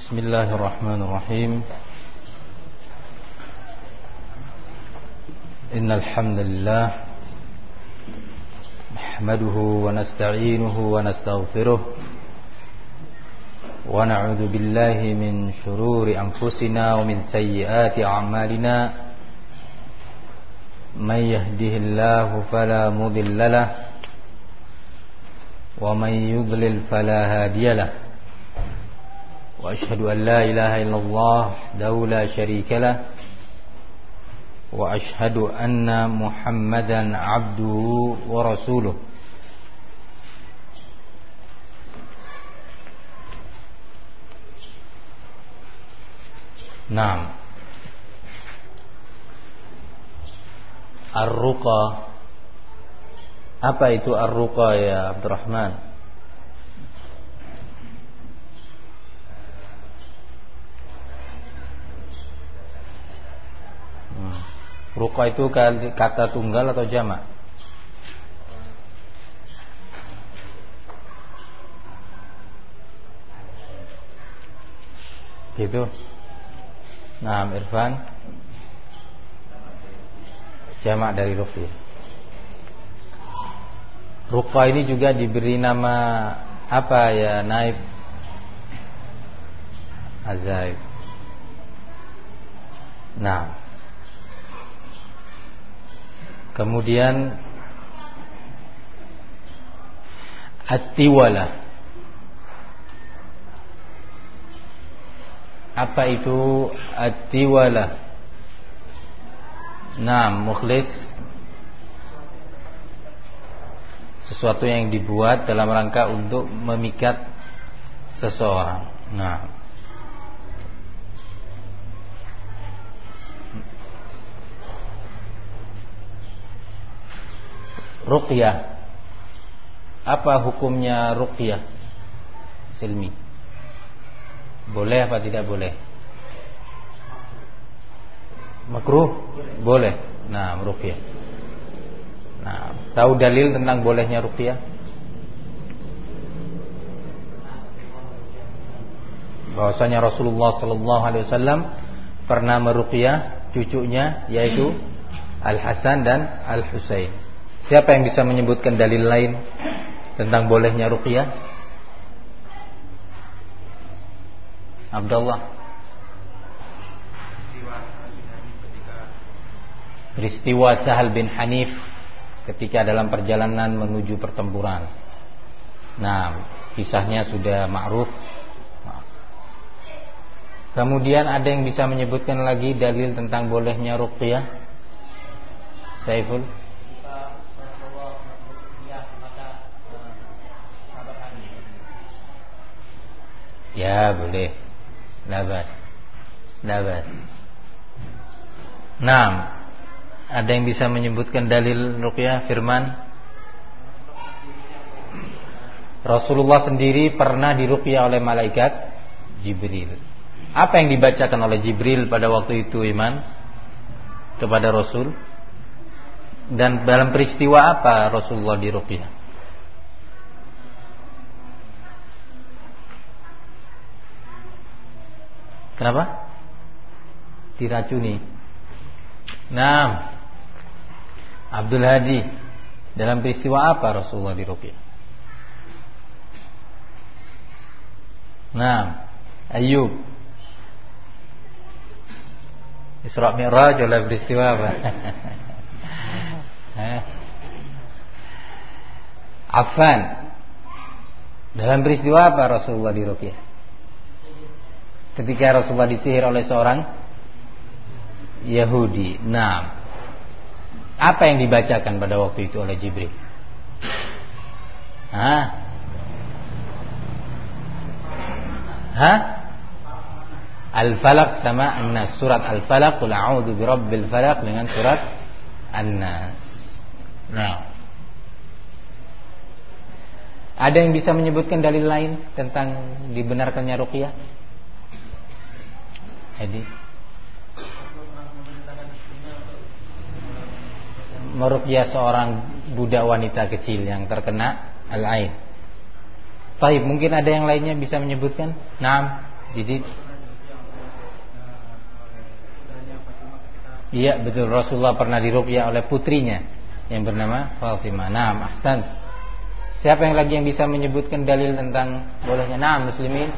Bismillahirrahmanirrahim. Innal hamdalillah nahmaduhu wa nasta'inuhu wa nastaghfiruh wa na'udzu billahi min shururi anfusina wa min sayyiati a'malina. May yahdihillahu fala mudilla lahu wa may yudlil fala hadiya lahu. وأشهد أن لا إله إلا الله وحده لا شريك له وأشهد أن محمدا عبده ورسوله. نعم. Ar-ruqa. Apa itu ar-ruqa ya Abdurrahman? Ruqa itu kata tunggal atau jamak? Gitu. Nah, Irfan, jamak dari ruqyah. Ruqa ini juga diberi nama apa ya, Naib? Azaib. Nah, kemudian at-tiwala. Apa itu at-tiwala? Nah, Mukhlis, sesuatu yang dibuat dalam rangka untuk memikat seseorang. Nah, ruqyah. Apa hukumnya ruqyah? Silmi. Boleh apa tidak boleh? Makruh? Boleh. Nah, ruqyah. Nah, tahu dalil tentang bolehnya ruqyah? Bahwasanya Rasulullah sallallahu alaihi wasallam pernah meruqyah cucunya, yaitu Al-Hasan dan Al-Husain. Siapa yang bisa menyebutkan dalil lain tentang bolehnya ruqyah? Abdullah. Peristiwa Sahal bin Hanif ketika dalam perjalanan menuju pertempuran. Nah, kisahnya sudah ma'ruf. Kemudian ada yang bisa menyebutkan lagi dalil tentang bolehnya ruqyah? Saiful. Ya, boleh. Labas. Nah, ada yang bisa menyebutkan dalil ruqyah? Firman. Rasulullah sendiri pernah diruqyah oleh malaikat Jibril. Apa yang dibacakan oleh Jibril pada waktu itu, Iman? Kepada Rasul? Dan dalam peristiwa apa Rasulullah diruqyah? Kenapa? Diracuni. Nah, Abdul Hadi, dalam peristiwa apa Rasulullah diruqyah? Nah, Ayub, Isra Mi'raj dalam peristiwa apa? Affan, dalam peristiwa apa Rasulullah diruqyah? Ketika Rasulullah disihir oleh seorang Yahudi. Nah, apa yang dibacakan pada waktu itu oleh Jibril? Al-Falaq sama An-Nas. Surat Al-Falaq, Qul a'udzu birabbil falaq, dengan surat An-Nas. Nah, ada yang bisa menyebutkan dalil lain tentang dibenarkannya ruqyah? Jadi meruqyah seorang budak wanita kecil yang terkena al-ain. Baik, mungkin ada yang lainnya bisa menyebutkan? Naam, Jadi iya betul, Rasulullah pernah diruqyah oleh putrinya yang bernama Fatimah. Naam, ahsan. Siapa yang lagi yang bisa menyebutkan dalil tentang bolehnya? Naam, muslimin.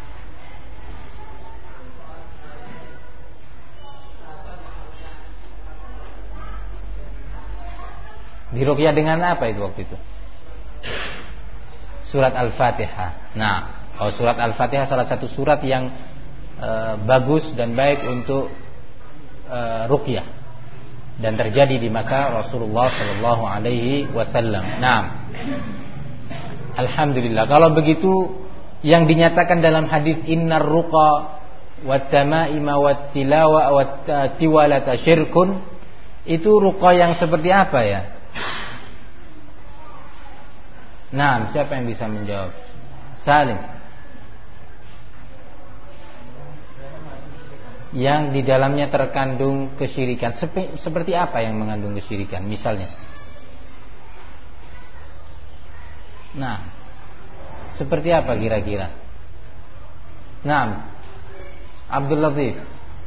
Diruqyah dengan apa itu waktu itu? Surat Al-Fatihah. Nah, surat Al-Fatihah salah satu surat yang bagus dan baik untuk ruqyah dan terjadi di masa Rasulullah sallallahu alaihi wasallam. Nah, alhamdulillah. Kalau begitu yang dinyatakan dalam hadis innar ruqa wat tamaima wat tilawa wat tiwalata syirkun, itu ruqa yang seperti apa ya? Nah, siapa yang bisa menjawab? Salim. Yang di dalamnya terkandung kesyirikan. Seperti apa yang mengandung kesyirikan? Misalnya. Nah, seperti apa kira-kira? Nah, Abdul Latif.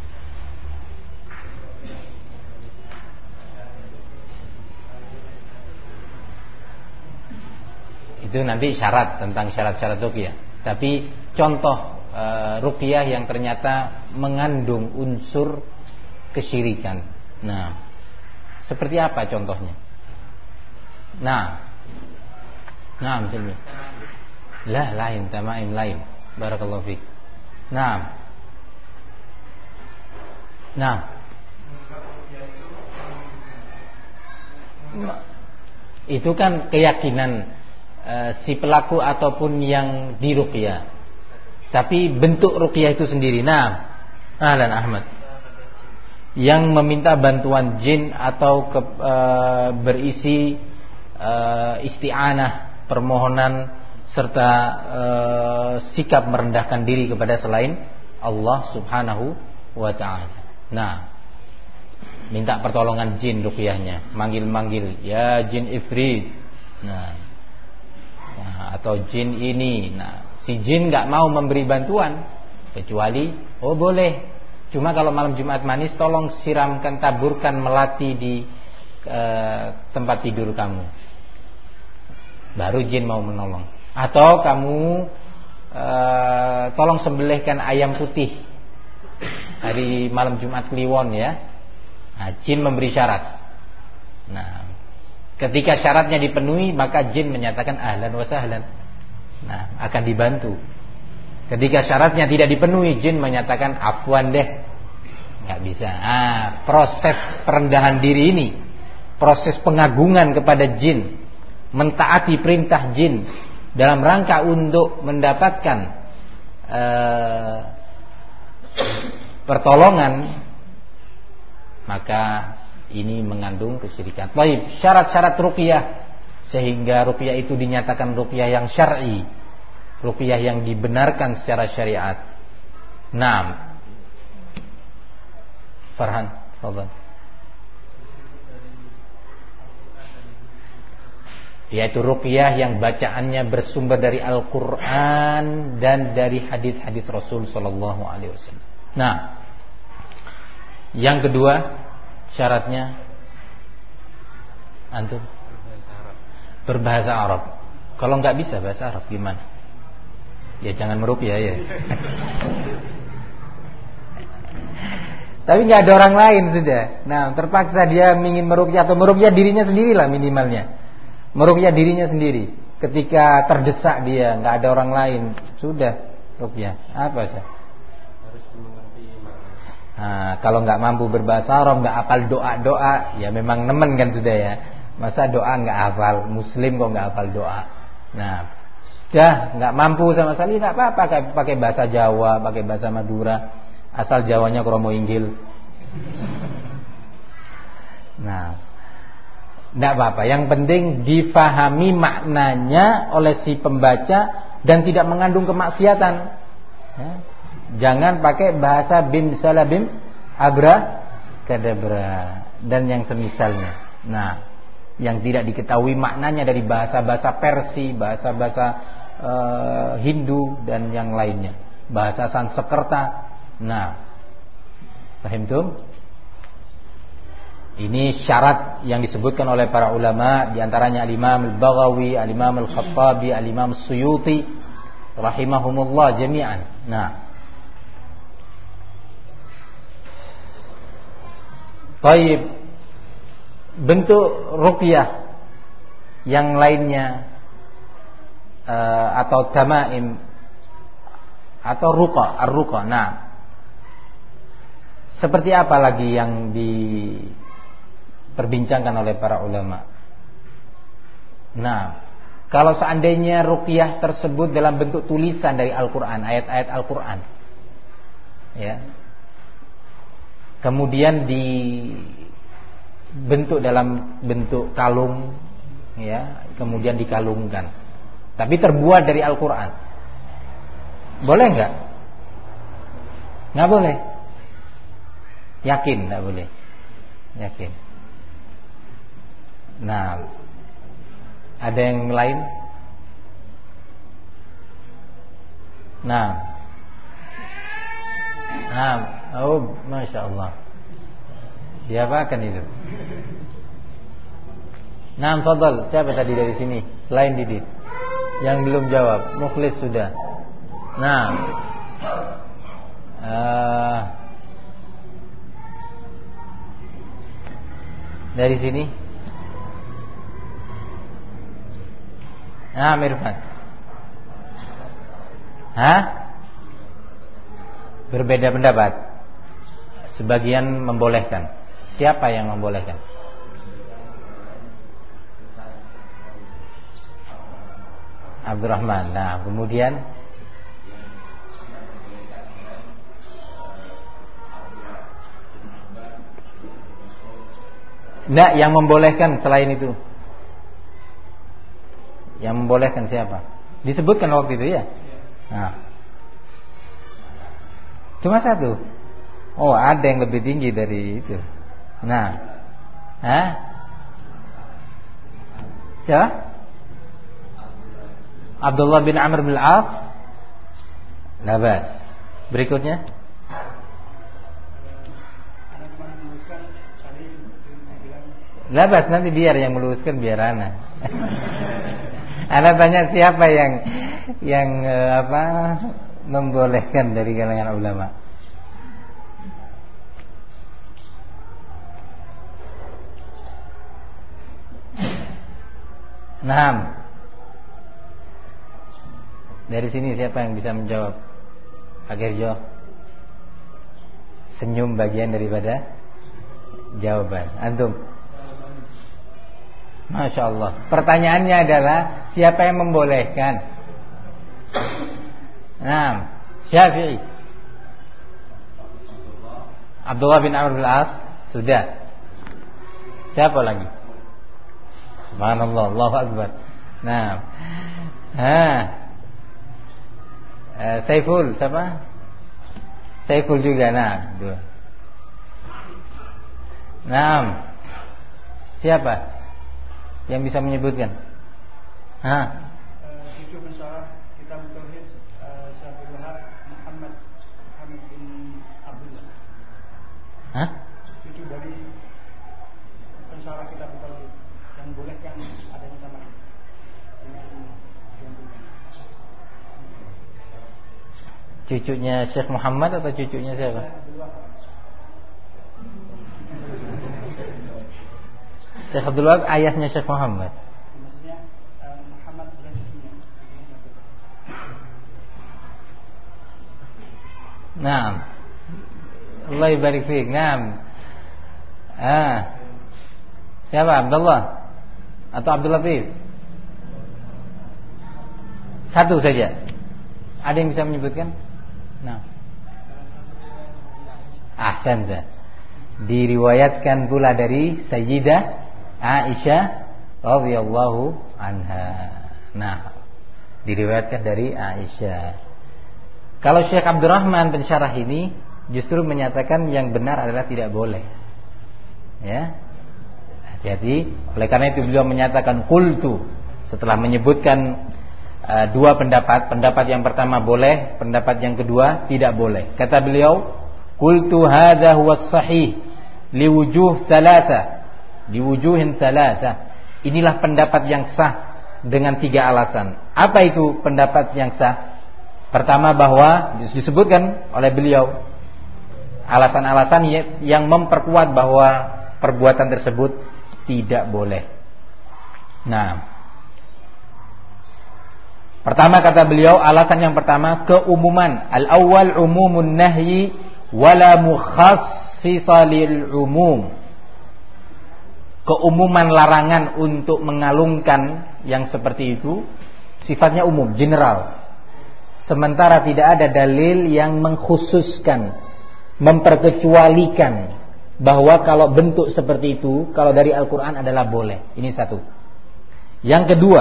Itu nanti syarat, tentang syarat-syarat ruqyah. Tapi contoh ruqyah yang ternyata mengandung unsur kesyirikan. Nah, seperti apa contohnya? Nah, misalnya. Lah, lain, tamaim lain. Barakallahu fiik. Nah. Itu kan keyakinan si pelaku ataupun yang diruqyah. Tapi bentuk ruqyah itu sendiri. Nah, Ahlan Ahmad. Yang meminta bantuan jin atau berisi isti'anah, permohonan serta sikap merendahkan diri kepada selain Allah Subhanahu wa taala. Nah, minta pertolongan jin ruqyahnya, manggil-manggil, ya jin ifrit. Nah, atau jin ini. Nah, si jin enggak mau memberi bantuan kecuali boleh. Cuma kalau malam Jumat manis tolong siramkan, taburkan melati di tempat tidur kamu. Baru jin mau menolong. Atau kamu tolong sembelihkan ayam putih hari malam Jumat Kliwon ya. Nah, jin memberi syarat. Nah, ketika syaratnya dipenuhi maka jin menyatakan ahlan wa sahlan. Nah, akan dibantu. Ketika syaratnya tidak dipenuhi, jin menyatakan afwan deh, nggak bisa. Proses perendahan diri ini, proses pengagungan kepada jin, mentaati perintah jin dalam rangka untuk mendapatkan pertolongan, maka ini mengandung kesyirikan. Baik, syarat-syarat ruqyah sehingga ruqyah itu dinyatakan ruqyah yang syar'i, ruqyah yang dibenarkan secara syariat. Naam. Farhan, fadhal. Yaitu ruqyah yang bacaannya bersumber dari Al-Qur'an dan dari hadis-hadis Rasul sallallahu alaihi wasallam. Nah, yang kedua syaratnya antum berbahasa Arab. Kalau nggak bisa bahasa Arab gimana? Ya jangan meruqyah ya. Tapi nggak ada orang lain sudah. Nah, terpaksa dia ingin meruqyah atau meruqyah dirinya sendirilah minimalnya. Meruqyah dirinya sendiri. Ketika terdesak dia, nggak ada orang lain, sudah ruqyah. Apa sih? Harus mengerti makna. Nah, kalau nggak mampu berbahasa Arab, nggak hafal doa-doa, ya memang nemen kan sudah ya. Masa doa nggak hafal, Muslim kok nggak hafal doa. Nah, sudah nggak mampu sama sekali, nggak apa-apa, pakai bahasa Jawa, pakai bahasa Madura, asal Jawanya kromo inggil. Nah, nggak apa-apa. Yang penting difahami maknanya oleh si pembaca dan tidak mengandung kemaksiatan. Ya. Jangan pakai bahasa bim salabim abra kadabra dan yang semisalnya. Nah, yang tidak diketahui maknanya dari bahasa-bahasa Persia, bahasa-bahasa Hindu dan yang lainnya. bahasa Sanskerta. Nah, paham? Ini syarat yang disebutkan oleh para ulama, di antaranya Al-Imam Al-Baghawi, Al-Imam Al-Khattabi, Al-Imam As-Suyuti rahimahumullah jami'an. Nah, baik, bentuk ruqyah yang lainnya atau tamaim atau ruqa, ar-ruqa. Nah, seperti apa lagi yang diperbincangkan oleh para ulama? Nah, kalau seandainya ruqyah tersebut dalam bentuk tulisan dari Al-Qur'an, ayat-ayat Al-Qur'an, ya, kemudian dibentuk dalam bentuk kalung, ya, kemudian dikalungkan, tapi terbuat dari Al-Qur'an, boleh enggak? Enggak boleh. Yakin enggak boleh? Yakin. Nah, ada yang lain? Nah, oh, masya Allah. Diapakan itu? Nah, fadal. Siapa tadi dari sini? Selain Didit, yang belum jawab. Mukhlis sudah. Nah, dari sini. Nah, Mirfan. Berbeda pendapat. Sebagian membolehkan. Siapa yang membolehkan? Abdurrahman. Nah, kemudian enggak, yang membolehkan selain itu. Yang membolehkan siapa? Disebutkan waktu itu ya. Nah, cuma satu. Oh, ada yang lebih tinggi dari itu. Nah, siapa? Abdullah bin Amr bin Al-As. Labas. Berikutnya. Labas, nanti biar yang meluruskan biar ana. Ana tanya siapa yang membolehkan dari kalangan ulama. Nah, dari sini siapa yang bisa menjawab? Pak Gerjo. Senyum bagian daripada jawaban. Antum. Masya Allah. Pertanyaannya adalah siapa yang membolehkan? Nah, Syafi'i. Abdullah bin Amr bin Al-As. Sudah. Siapa lagi? Subhanallah, Allahu Akbar. Nah, Saiful, siapa? Saiful juga. Nah, dua. Nah, siapa yang bisa menyebutkan? Cucu pensyarah kitab Tauhid Syekh Muhammad bin Abdullah. Cucu dari pensyarah kitab Tauhid yang bolehkan adanya nama dengan cucunya Syekh Muhammad atau cucunya siapa? Syekh Abdul Wahab ayahnya Syekh Muhammad. Maksudnya Muhammad dan cucunya. Naam. Allah barik fiik. Naam. Siapa? Abdullah atau Abdul Latif? Satu saja. Ada yang bisa menyebutkan? Nah. Ahsanta. Diriwayatkan pula dari Sayyidah Aisyah radhiyallahu anha. Nah, diriwayatkan dari Aisyah. Kalau Syekh Abdurrahman pensyarah ini justru menyatakan yang benar adalah tidak boleh. Ya. Jadi oleh karena itu beliau menyatakan qultu setelah menyebutkan dua pendapat. Pendapat yang pertama boleh, pendapat yang kedua tidak boleh. Kata beliau, qultu hadza huwa sahih liwujuhin thalatha. Inilah pendapat yang sah dengan 3 alasan. Apa itu pendapat yang sah? Pertama, bahwa disebutkan oleh beliau alasan-alasan yang memperkuat bahwa perbuatan tersebut tidak boleh. Nah, pertama kata beliau, alasan yang pertama keumuman. Al-awwal umumun nahyi wala mukhassisa lil umum. Keumuman larangan untuk mengalungkan yang seperti itu sifatnya umum, general. Sementara tidak ada dalil yang mengkhususkan, memperkecualikan bahwa kalau bentuk seperti itu, kalau dari Al-Quran adalah boleh. Ini satu. Yang kedua,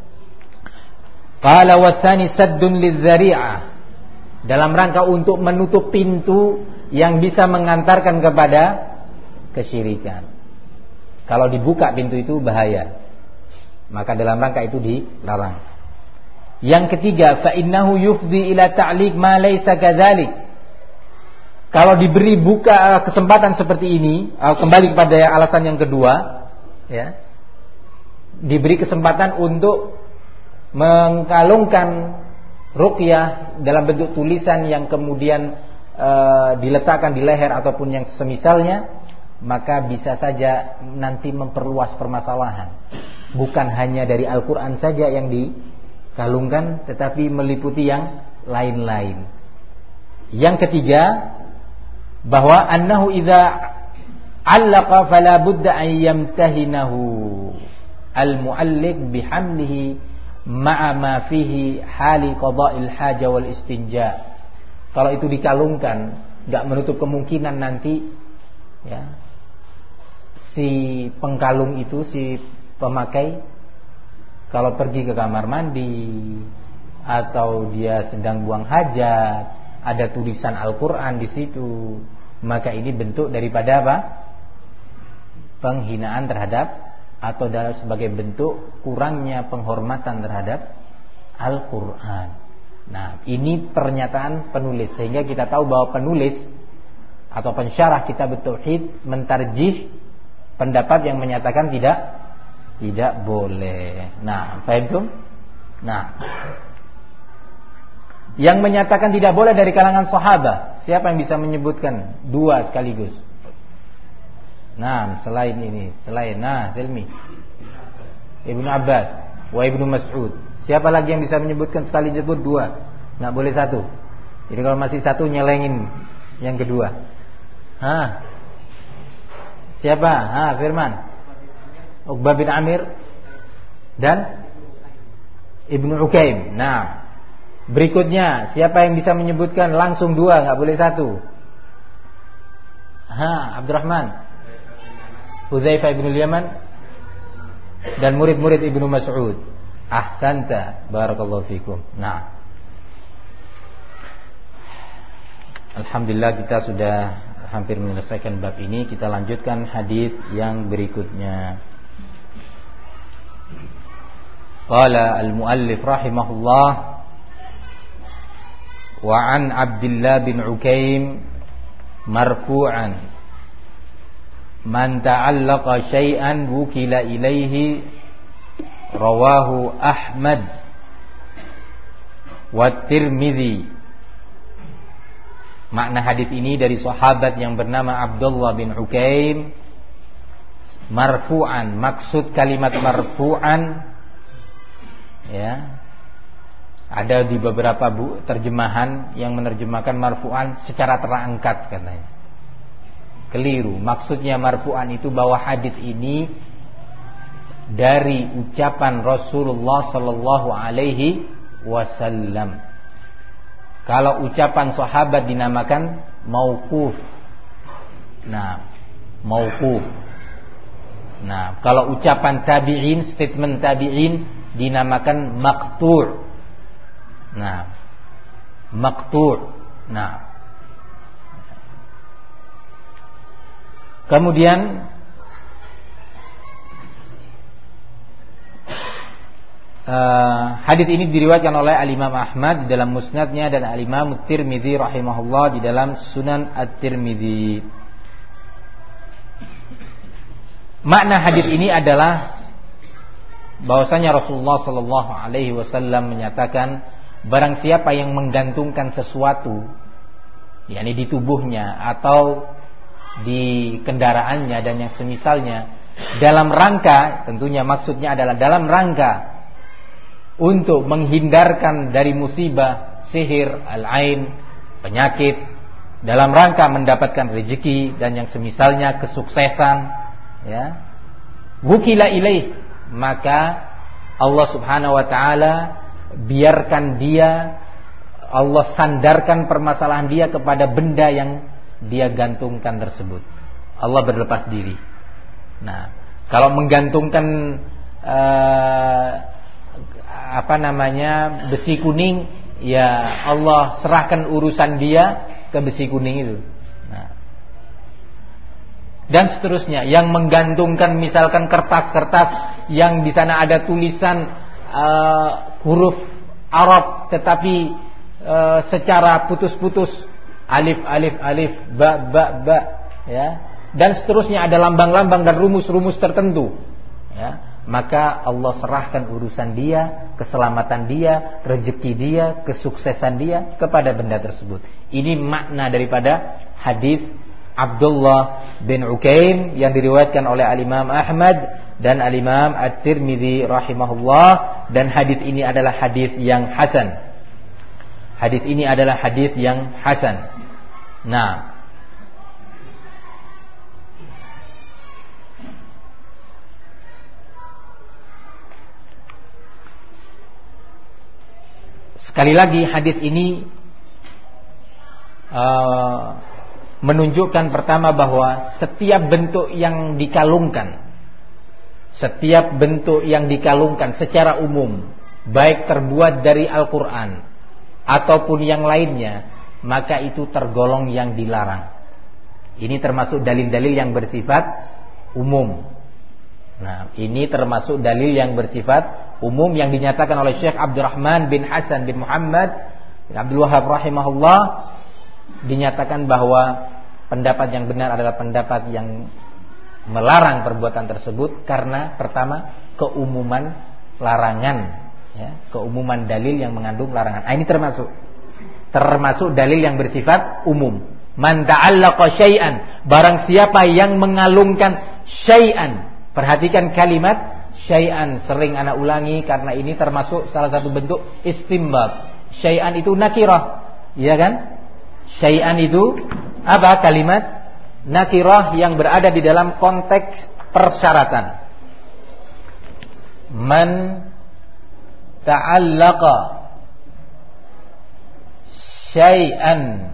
qala wasani saddun lidzari'ah, dalam rangka untuk menutup pintu yang bisa mengantarkan kepada kesyirikan. Kalau dibuka pintu itu bahaya, maka dalam rangka itu dilarang. Yang ketiga, fa innahu yufdi ila ta'liq ma laysa kadzalik. Kalau diberi kesempatan seperti ini, kembali kepada alasan yang kedua, ya. Diberi kesempatan untuk mengkalungkan ruqyah dalam bentuk tulisan yang kemudian diletakkan di leher ataupun yang semisalnya, maka bisa saja nanti memperluas permasalahan. Bukan hanya dari Al-Quran saja yang dikalungkan, tetapi meliputi yang lain-lain. Yang ketiga, bahwa annahu idza 'allaqa fala budda an yamtahinahu al-mu'alliq bihamlihi ma'a ma fihi hali qada'il haja wal istinja. Kalau itu dikalungkan, enggak menutup kemungkinan nanti, ya, si pengkalung itu, si pemakai, kalau pergi ke kamar mandi atau dia sedang buang hajat, ada tulisan Al-Quran di situ, maka ini bentuk daripada apa? Penghinaan terhadap, atau sebagai bentuk kurangnya penghormatan terhadap Al-Quran. Nah, ini pernyataan penulis, sehingga kita tahu bahwa penulis atau pensyarah kitab Tauhid mentarjih pendapat yang menyatakan tidak boleh. Nah, paham itu? Nah, yang menyatakan tidak boleh dari kalangan sahabat, siapa yang bisa menyebutkan 2 sekaligus? Nah, selain Zilmi, Ibnu Abbas, wa Ibnu Mas'ud. Siapa lagi yang bisa menyebutkan sekali sebut 2? Nggak boleh 1. Jadi kalau masih 1 nyelengin yang kedua. Siapa? Firman. Uqbah bin Amir dan Ibnu Ukaim. Nah, berikutnya siapa yang bisa menyebutkan langsung 2, nggak boleh 1? Abdurrahman, Hudzaifah bin Yaman dan murid-murid Ibnu Mas'ud. Ahsanta, barakallahu fikum. Nah, alhamdulillah kita sudah hampir menyelesaikan bab ini. Kita lanjutkan hadis yang berikutnya. Qala al-muallif rahimahullah, wa an Abdullah bin Ukaim marfu'an, man ta'allaqa syai'an wukila ilaihi, rawahu Ahmad wa Tirmidzi. Makna hadis ini dari sahabat yang bernama Abdullah bin Ukaim, marfu'an. Maksud kalimat marfu'an, ya, ada di beberapa terjemahan yang menerjemahkan marfu'an secara terangkat, katanya. Keliru. Maksudnya marfu'an itu bahwa hadis ini dari ucapan Rasulullah sallallahu alaihi wasallam. Kalau ucapan sahabat dinamakan mauquf. Nah, mauquf. Nah, kalau ucapan tabi'in, statement tabi'in dinamakan maqtu'. Nah, maqtu'. Nah, kemudian hadis ini diriwayatkan oleh Al-Imam Ahmad di dalam Musnadnya dan Al-Imam Tirmidzi rahimahullah di dalam Sunan At-Tirmidzi. Makna hadis ini adalah bahwasanya Rasulullah sallallahu alaihi wasallam menyatakan barang siapa yang menggantungkan sesuatu yakni di tubuhnya atau di kendaraannya dan yang semisalnya dalam rangka, tentunya maksudnya adalah dalam rangka untuk menghindarkan dari musibah, sihir, al-ain, penyakit, dalam rangka mendapatkan rezeki dan yang semisalnya, kesuksesan, ya, wukila ilaih, maka Allah Subhanahu wa taala biarkan dia, Allah sandarkan permasalahan dia kepada benda yang dia gantungkan tersebut. Allah berlepas diri. Nah, kalau menggantungkan besi kuning, ya Allah serahkan urusan dia ke besi kuning itu. Nah, dan seterusnya, yang menggantungkan misalkan kertas-kertas yang di sana ada tulisan huruf Arab tetapi secara putus-putus, alif alif alif, ba ba ba, ya, dan seterusnya ada lambang-lambang dan rumus-rumus tertentu, ya, maka Allah serahkan urusan dia, keselamatan dia, rezeki dia, kesuksesan dia kepada benda tersebut. Ini makna daripada hadis Abdullah bin Ukaim yang diriwayatkan oleh Al-Imam Ahmad dan Al-Imam At-Tirmidzi rahimahullah, dan hadis ini adalah hadis yang hasan. Hadis ini adalah hadis yang hasan. Nah, sekali lagi hadis ini menunjukkan pertama bahwa setiap bentuk yang dikalungkan, setiap bentuk yang dikalungkan secara umum, baik terbuat dari Al-Quran ataupun yang lainnya, maka itu tergolong yang dilarang. Ini termasuk dalil-dalil yang bersifat umum. Nah, ini termasuk dalil yang bersifat umum yang dinyatakan oleh Syekh Abdurrahman bin Hasan bin Muhammad bin Abdul Wahhab rahimahullah, dinyatakan bahwa pendapat yang benar adalah pendapat yang melarang perbuatan tersebut karena pertama keumuman larangan, ya, keumuman dalil yang mengandung larangan. Ini termasuk dalil yang bersifat umum. Man ta'allaqa syai'an, barang siapa yang mengalungkan syai'an. Perhatikan kalimat syai'an, sering anak ulangi karena ini termasuk salah satu bentuk istinbat. Syai'an itu nakirah, iya kan? Syai'an itu apa? Kalimat nakirah yang berada di dalam konteks persyaratan. Man ta'allaqa syai'an.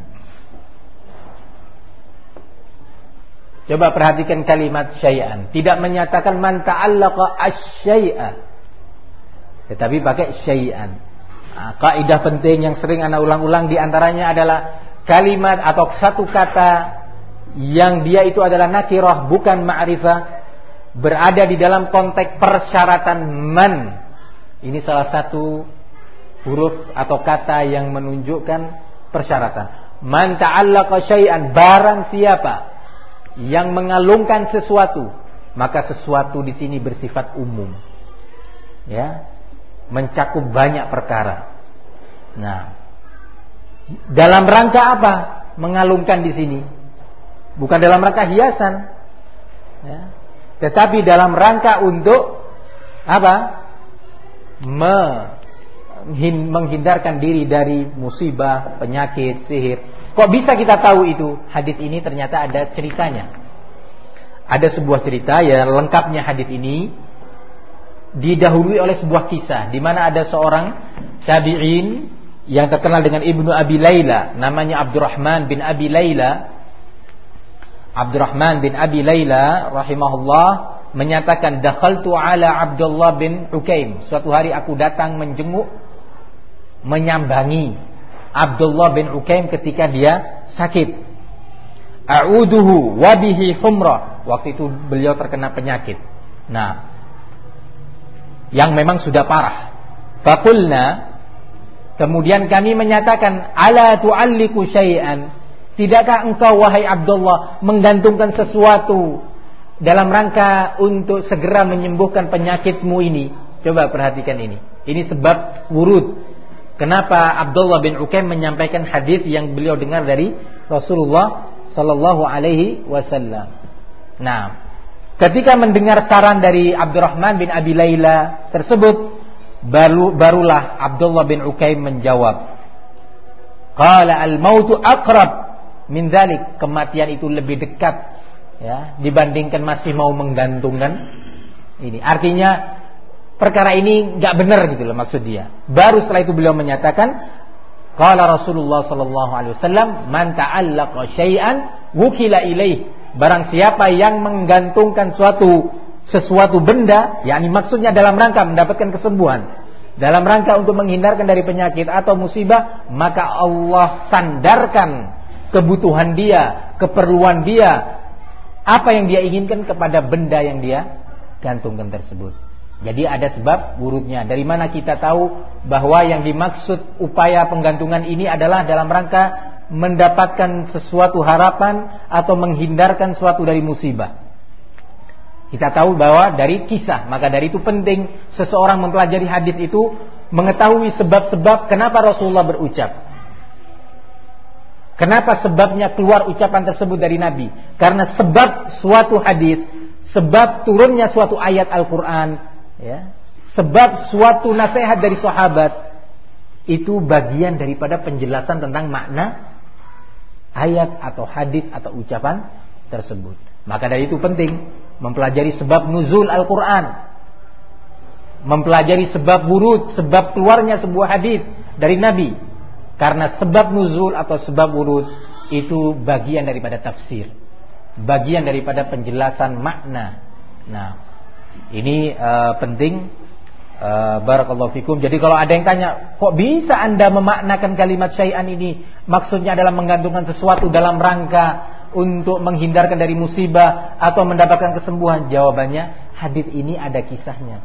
Coba perhatikan kalimat syai'an. Tidak menyatakan man ta'allaqa asy-syai'a, tetapi pakai syai'an. Kaidah penting yang sering anak ulang-ulang di antaranya adalah kalimat atau satu kata yang dia itu adalah nakirah bukan ma'rifah, berada di dalam konteks persyaratan man. Ini salah satu huruf atau kata yang menunjukkan persyaratan. Man ta'allaqa syai'an, barang siapa yang mengalungkan sesuatu, maka sesuatu di sini bersifat umum, ya, mencakup banyak perkara. Nah, dalam rangka apa mengalungkan di sini? Bukan dalam rangka hiasan, ya, tetapi dalam rangka untuk apa? Menghindarkan diri dari musibah, penyakit, sihir. Kok bisa kita tahu itu? Hadis ini ternyata ada ceritanya. Ada sebuah cerita, ya, lengkapnya hadis ini didahului oleh sebuah kisah di mana ada seorang tabi'in yang terkenal dengan Ibnu Abi Layla, namanya Abdurrahman bin Abi Layla. Abdurrahman bin Abi Layla rahimahullah menyatakan, dakhaltu ala Abdullah bin Ukaim. Suatu hari aku datang menjenguk, menyambangi Abdullah bin Ukaim ketika dia sakit. A'uduhu wa bihi humrah. Waktu itu beliau terkena penyakit. Nah, yang memang sudah parah. Faqulna, kemudian kami menyatakan, ala tu'alliku syai'an, tidakkah engkau wahai Abdullah menggantungkan sesuatu dalam rangka untuk segera menyembuhkan penyakitmu ini? Coba perhatikan ini. Ini sebab wurud. Kenapa Abdullah bin Ukaim menyampaikan hadis yang beliau dengar dari Rasulullah sallallahu alaihi wasallam. Nah, ketika mendengar saran dari Abdurrahman bin Abi Laila tersebut, barulah Abdullah bin Ukaim menjawab, qala al-mautu aqrab min dzalik, kematian itu lebih dekat ya dibandingkan masih mau menggantungkan ini. Artinya perkara ini enggak benar gitu loh maksud dia. Baru setelah itu beliau menyatakan, qala Rasulullah sallallahu alaihi wasallam, man ta'allaqa syai'an wukila ilaih, barang siapa yang menggantungkan sesuatu benda, yakni maksudnya dalam rangka mendapatkan kesembuhan, dalam rangka untuk menghindarkan dari penyakit atau musibah, maka Allah sandarkan kebutuhan dia, keperluan dia, apa yang dia inginkan kepada benda yang dia gantungkan tersebut. Jadi ada sebab wurudnya. Dari mana kita tahu bahwa yang dimaksud upaya penggantungan ini adalah dalam rangka mendapatkan sesuatu harapan atau menghindarkan suatu dari musibah? Kita tahu bahwa dari kisah, maka dari itu penting seseorang mempelajari hadis itu, mengetahui sebab-sebab kenapa Rasulullah berucap. Kenapa sebabnya keluar ucapan tersebut dari Nabi? Karena sebab suatu hadis, sebab turunnya suatu ayat Al-Quran, ya, sebab suatu nasihat dari sahabat, itu bagian daripada penjelasan tentang makna ayat atau hadis atau ucapan tersebut. Maka dari itu penting mempelajari sebab nuzul Al-Quran, mempelajari sebab wurud, sebab keluarnya sebuah hadis dari Nabi. Karena sebab nuzul atau sebab wurud itu bagian daripada tafsir, bagian daripada penjelasan makna. Nah, ini penting. Barakallahu fikum. Jadi kalau ada yang tanya, kok bisa Anda memaknakan kalimat syai'an ini maksudnya adalah menggantungkan sesuatu dalam rangka untuk menghindarkan dari musibah atau mendapatkan kesembuhan? Jawabannya, hadis ini ada kisahnya.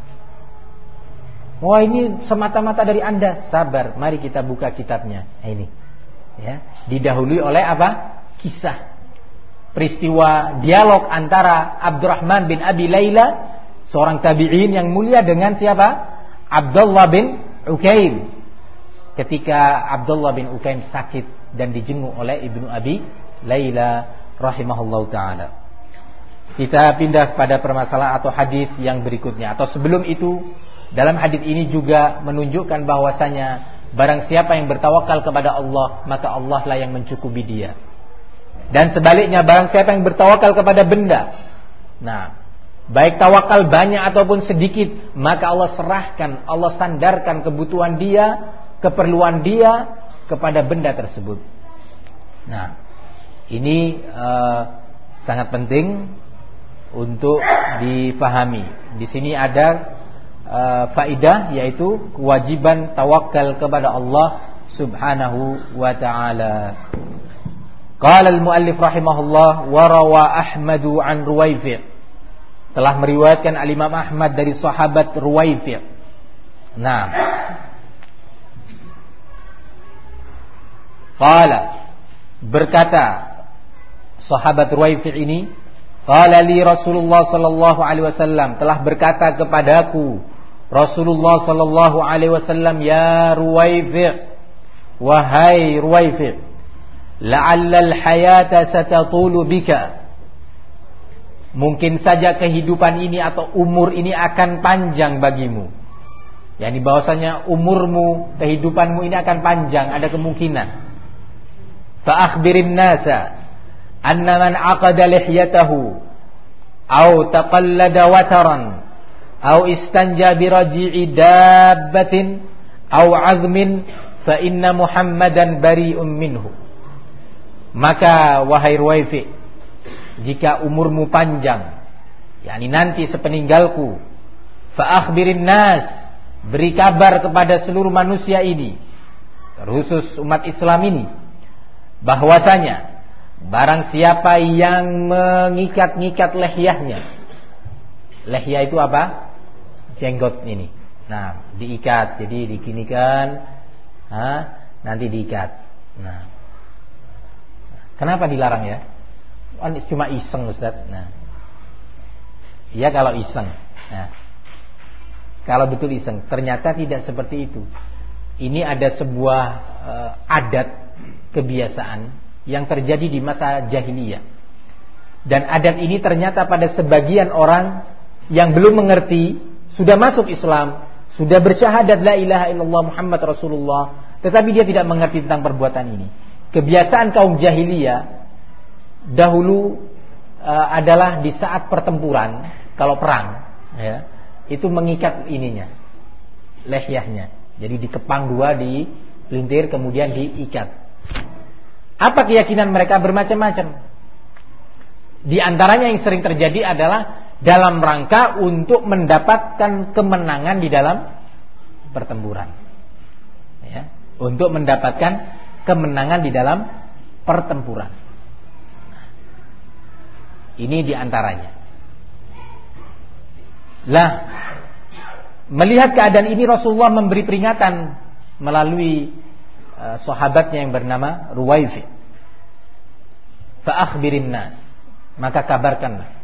Wah, ini semata-mata dari Anda. Sabar, mari kita buka kitabnya. Ini ya, didahului oleh apa? Kisah, peristiwa dialog antara Abdurrahman bin Abi Laila, seorang tabi'in yang mulia, dengan siapa? Abdullah bin Ukaim. Ketika Abdullah bin Ukaim sakit dan dijenguk oleh Ibnu Abi Laila rahimahullahu ta'ala. Kita pindah pada permasalahan atau hadis yang berikutnya. Atau sebelum itu, dalam hadis ini juga menunjukkan bahwasanya barang siapa yang bertawakal kepada Allah, maka Allah lah yang mencukupi dia. Dan sebaliknya, barang siapa yang bertawakal kepada benda, nah, baik tawakal banyak ataupun sedikit, maka Allah serahkan, Allah sandarkan kebutuhan dia, keperluan dia kepada benda tersebut. Nah, ini sangat penting untuk dipahami. Di sini ada faidah, yaitu kewajiban tawakal kepada Allah Subhanahu wa ta'ala. Qala al-muallif rahimahullah, wa rawa Ahmadu an Ruwayfi', telah meriwayatkan al-Imam Ahmad dari sahabat Ruwayfi'. Nah, qala, berkata sahabat Ruwayfi' ini, qala li Rasulullah sallallahu alaihi wasallam, telah berkata kepadaku Rasulullah sallallahu alaihi wasallam, ya Ruwayfi', wahai Ruwayfi', la'alla al-hayata satatulu bika, mungkin saja kehidupan ini atau umur ini akan panjang bagimu. Yani bahwasanya umurmu, kehidupanmu ini akan panjang, ada kemungkinan. Fa akhbirin nasa anna man aqada lihyatahu aw taqallada wataran aw istanja bi raji'i dabbatin aw azmin fa inna Muhammadan bari'un minhu. Maka wahai Ruwayfi', jika umurmu panjang, yakni nanti sepeninggalku, fa akhbirin nas, beri kabar kepada seluruh manusia ini, terkhusus umat Islam ini, bahwasanya barang siapa yang mengikat-ngikat lehyahnya. Lehya itu apa? Jenggot ini. Nah, diikat, jadi diginikan, nanti diikat. Nah, kenapa dilarang ya? Cuma iseng Ustaz. Nah, iya kalau iseng. Nah, kalau betul iseng, ternyata tidak seperti itu. Ini ada sebuah adat kebiasaan yang terjadi di masa jahiliyah. Dan adat ini ternyata pada sebagian orang yang belum mengerti, sudah masuk Islam, sudah bersyahadat la ilaha illallah Muhammad Rasulullah, tetapi dia tidak mengerti tentang perbuatan ini. Kebiasaan kaum jahiliyah dahulu adalah di saat pertempuran, kalau perang, ya, itu mengikat ininya, lehyahnya. Jadi dikepang dua, dipelintir, kemudian diikat. Apa keyakinan mereka? Bermacam-macam. Di antaranya yang sering terjadi adalah dalam rangka untuk mendapatkan kemenangan di dalam pertempuran, ya, untuk mendapatkan kemenangan di dalam pertempuran. Ini di antaranya. Lah, melihat keadaan ini Rasulullah memberi peringatan melalui sahabatnya yang bernama Ruwaifi. Fa akhbirin nas, maka kabarkanlah.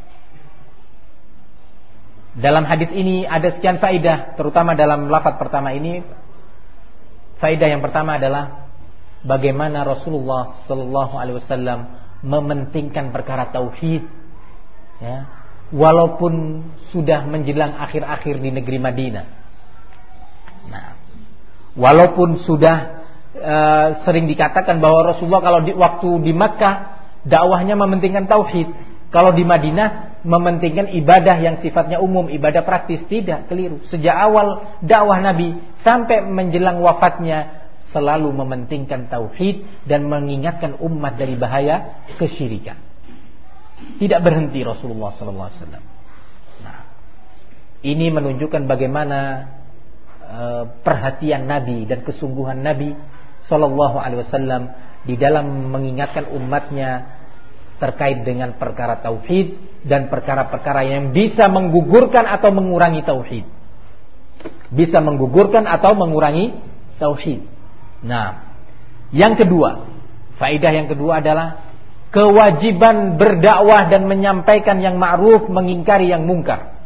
Dalam hadis ini ada sekian faidah, terutama dalam lafaz pertama ini. Faidah yang pertama adalah bagaimana Rasulullah sallallahu alaihi wasallam mementingkan perkara tauhid, ya, walaupun sudah menjelang akhir-akhir di negeri Madinah. Nah, walaupun sudah sering dikatakan bahwa Rasulullah kalau waktu di Makkah dakwahnya mementingkan tauhid, kalau di Madinah mementingkan ibadah yang sifatnya umum, ibadah praktis. Tidak, keliru. Sejak awal dakwah Nabi sampai menjelang wafatnya selalu mementingkan tauhid dan mengingatkan umat dari bahaya kesyirikan. Tidak berhenti Rasulullah sallallahu alaihi wasallam. Nah, ini menunjukkan bagaimana perhatian Nabi dan kesungguhan Nabi sallallahu alaihi wasallam di dalam mengingatkan umatnya terkait dengan perkara tauhid dan perkara-perkara yang bisa menggugurkan atau mengurangi tauhid. Bisa menggugurkan atau mengurangi tauhid. Nah, yang kedua, faedah yang kedua adalah kewajiban berdakwah dan menyampaikan yang ma'ruf, mengingkari yang mungkar.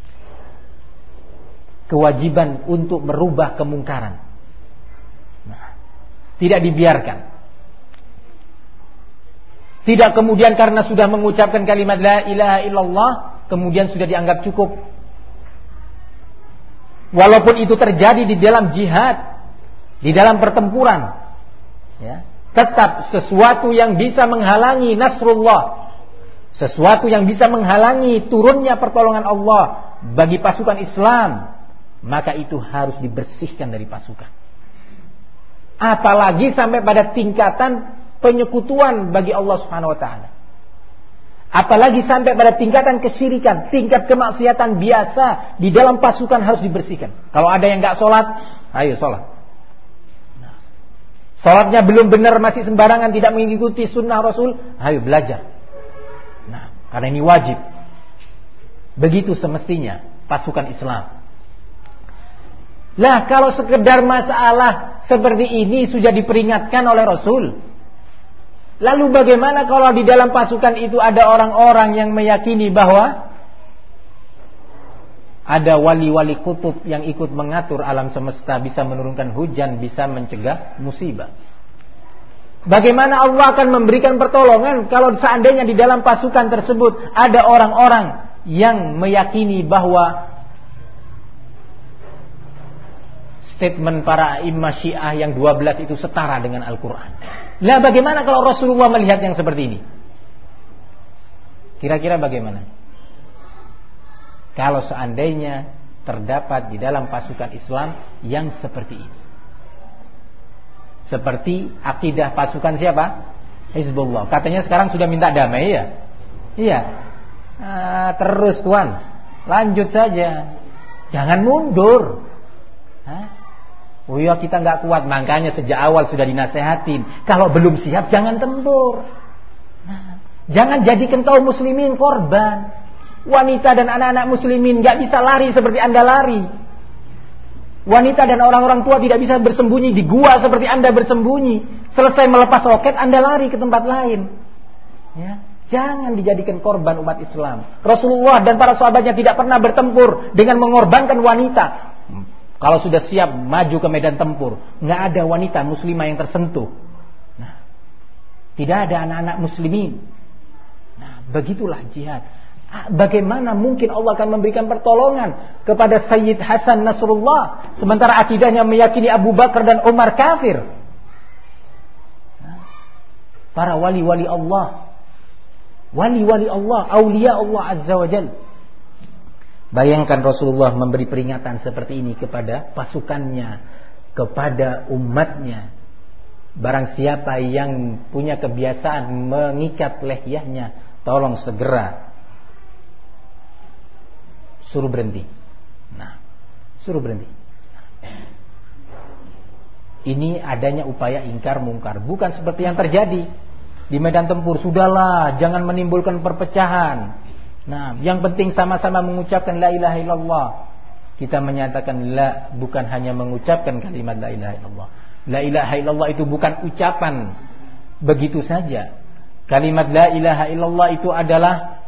Kewajiban untuk merubah kemungkaran. Nah, tidak dibiarkan. Tidak kemudian karena sudah mengucapkan kalimat la ilaha illallah kemudian sudah dianggap cukup. Walaupun itu terjadi di dalam jihad, di dalam pertempuran, ya, tetap sesuatu yang bisa menghalangi nasrullah, sesuatu yang bisa menghalangi turunnya pertolongan Allah bagi pasukan Islam, maka itu harus dibersihkan dari pasukan. Apalagi sampai pada tingkatan penyekutuan bagi Allah Subhanahu wa taala. Apalagi sampai pada tingkatan kesyirikan, tingkat kemaksiatan biasa di dalam pasukan harus dibersihkan. Kalau ada yang enggak sholat, ayo sholat. Nah, sholatnya belum benar, masih sembarangan, tidak mengikuti sunnah Rasul, ayo belajar. Nah, karena ini wajib. Begitu semestinya pasukan Islam. Lah, kalau sekedar masalah seperti ini sudah diperingatkan oleh Rasul, lalu bagaimana kalau di dalam pasukan itu ada orang-orang yang meyakini bahwa ada wali-wali kutub yang ikut mengatur alam semesta, bisa menurunkan hujan, bisa mencegah musibah? Bagaimana Allah akan memberikan pertolongan kalau seandainya di dalam pasukan tersebut ada orang-orang yang meyakini bahwa statement para imam Syiah yang 12 itu setara dengan Al-Quran? Nah, bagaimana kalau Rasulullah melihat yang seperti ini? Kira-kira bagaimana? Kalau seandainya terdapat di dalam pasukan Islam yang seperti ini, seperti akidah pasukan siapa? Hizbullah. Katanya sekarang sudah minta damai, ya? Iya. Terus Tuan, lanjut saja, jangan mundur. Oh ya, kita nggak kuat, makanya sejak awal sudah dinasehatin. Kalau belum siap jangan tempur. Nah, jangan jadikan kaum muslimin korban. Wanita dan anak-anak muslimin nggak bisa lari seperti Anda lari. Wanita dan orang-orang tua tidak bisa bersembunyi di gua seperti Anda bersembunyi. Selesai melepas roket, Anda lari ke tempat lain. Ya, jangan dijadikan korban umat Islam. Rasulullah dan para sahabatnya tidak pernah bertempur dengan mengorbankan wanita. Kalau sudah siap maju ke medan tempur, nggak ada wanita muslimah yang tersentuh. Nah, tidak ada anak-anak muslimin. Nah, begitulah jihad. Bagaimana mungkin Allah akan memberikan pertolongan kepada Sayyid Hasan Nasrullah sementara akidahnya meyakini Abu Bakar dan Umar kafir? Para wali-wali Allah, aulia Allah Azza wa Jalla. Bayangkan Rasulullah memberi peringatan seperti ini kepada pasukannya, kepada umatnya. Barang siapa yang punya kebiasaan mengikat lehyahnya, tolong segera suruh berhenti. Nah, suruh berhenti. Ini adanya upaya ingkar mungkar, bukan seperti yang terjadi di medan tempur. Sudahlah, jangan menimbulkan perpecahan. Nah, yang penting sama-sama mengucapkan la ilaha illallah. Kita menyatakan la, bukan hanya mengucapkan kalimat la ilaha illallah. La ilaha illallah itu bukan ucapan begitu saja. Kalimat la ilaha illallah itu adalah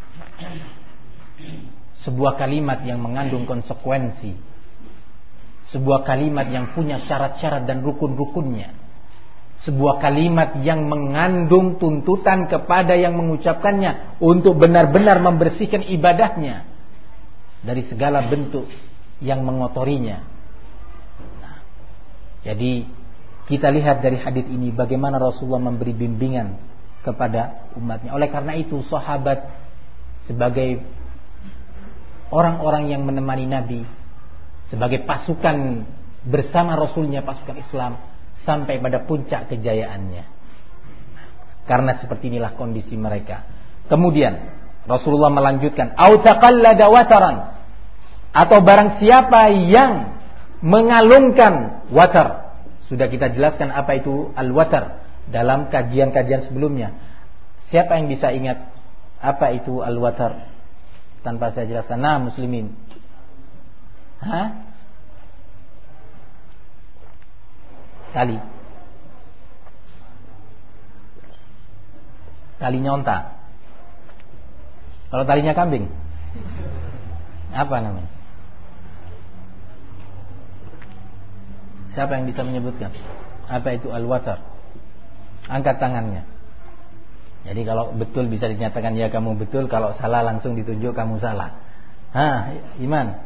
sebuah kalimat yang mengandung konsekuensi, sebuah kalimat yang punya syarat-syarat dan rukun-rukunnya, sebuah kalimat yang mengandung tuntutan kepada yang mengucapkannya untuk benar-benar membersihkan ibadahnya dari segala bentuk yang mengotorinya. Nah, jadi kita lihat dari hadis ini bagaimana Rasulullah memberi bimbingan kepada umatnya. Oleh karena itu sahabat sebagai orang-orang yang menemani Nabi, sebagai pasukan bersama Rasulnya, pasukan Islam, sampai pada puncak kejayaannya. Karena seperti inilah kondisi mereka. Kemudian Rasulullah melanjutkan, au taqallada wataran, atau barang siapa yang mengalungkan watar. Sudah kita jelaskan apa itu al-watar dalam kajian-kajian sebelumnya. Siapa yang bisa ingat apa itu al-watar? Tanpa saya jelaskan. Nah, muslimin. Tali nyonta. Kalau talinya kambing, apa namanya? Siapa yang bisa menyebutkan apa itu al-watar? Angkat tangannya. Jadi kalau betul bisa dinyatakan ya kamu betul, kalau salah langsung ditunjuk kamu salah. Iman.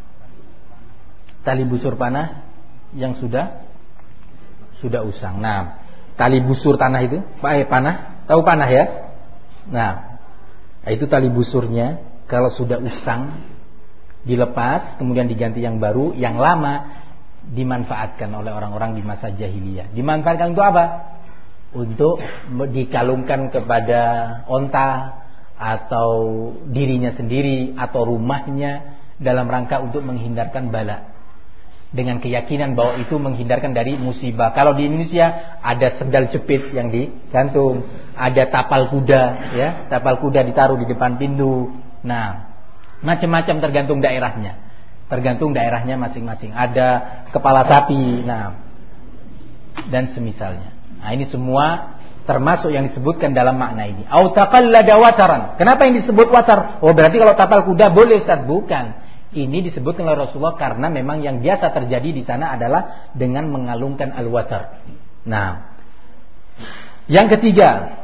Tali busur panah yang sudah usang. Nah, tali busur tanah itu, panah, tahu panah ya? Nah, itu tali busurnya kalau sudah usang dilepas, kemudian diganti yang baru, yang lama dimanfaatkan oleh orang-orang di masa jahiliyah. Dimanfaatkan untuk apa? Untuk dikalungkan kepada onta atau dirinya sendiri atau rumahnya dalam rangka untuk menghindarkan bala, dengan keyakinan bahwa itu menghindarkan dari musibah. Kalau di Indonesia ada sendal jepit yang digantung, ada tapal kuda, ya, tapal kuda ditaruh di depan pintu. Nah, macam-macam tergantung daerahnya masing-masing. Ada kepala sapi, nah, dan semisalnya. Nah, ini semua termasuk yang disebutkan dalam makna ini. Au taqallada wataran. Kenapa yang disebut watar? Oh, berarti kalau tapal kuda boleh, Ustaz? Bukan. Ini disebutkan oleh Rasulullah karena memang yang biasa terjadi di sana adalah dengan mengalungkan al-watar. Nah, yang ketiga,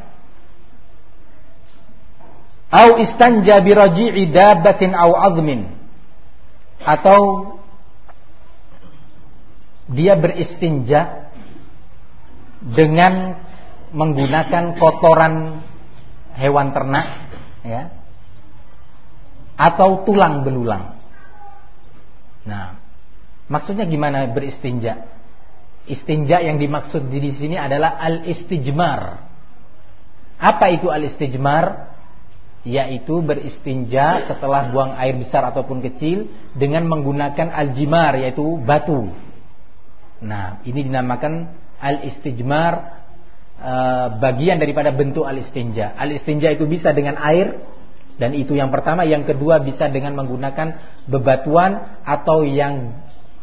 au istanja bi raji'i dabbatin au azmin, atau dia beristinja dengan menggunakan kotoran hewan ternak, ya, atau tulang belulang. Nah, maksudnya gimana beristinja? Istinja yang dimaksud di sini adalah al-istijmar. Apa itu al-istijmar? Yaitu beristinja setelah buang air besar ataupun kecil dengan menggunakan al-jimar, yaitu batu. Nah, ini dinamakan al-istijmar, bagian daripada bentuk al-istinja. Al-istinja itu bisa dengan air, dan itu yang pertama. Yang kedua bisa dengan menggunakan bebatuan atau yang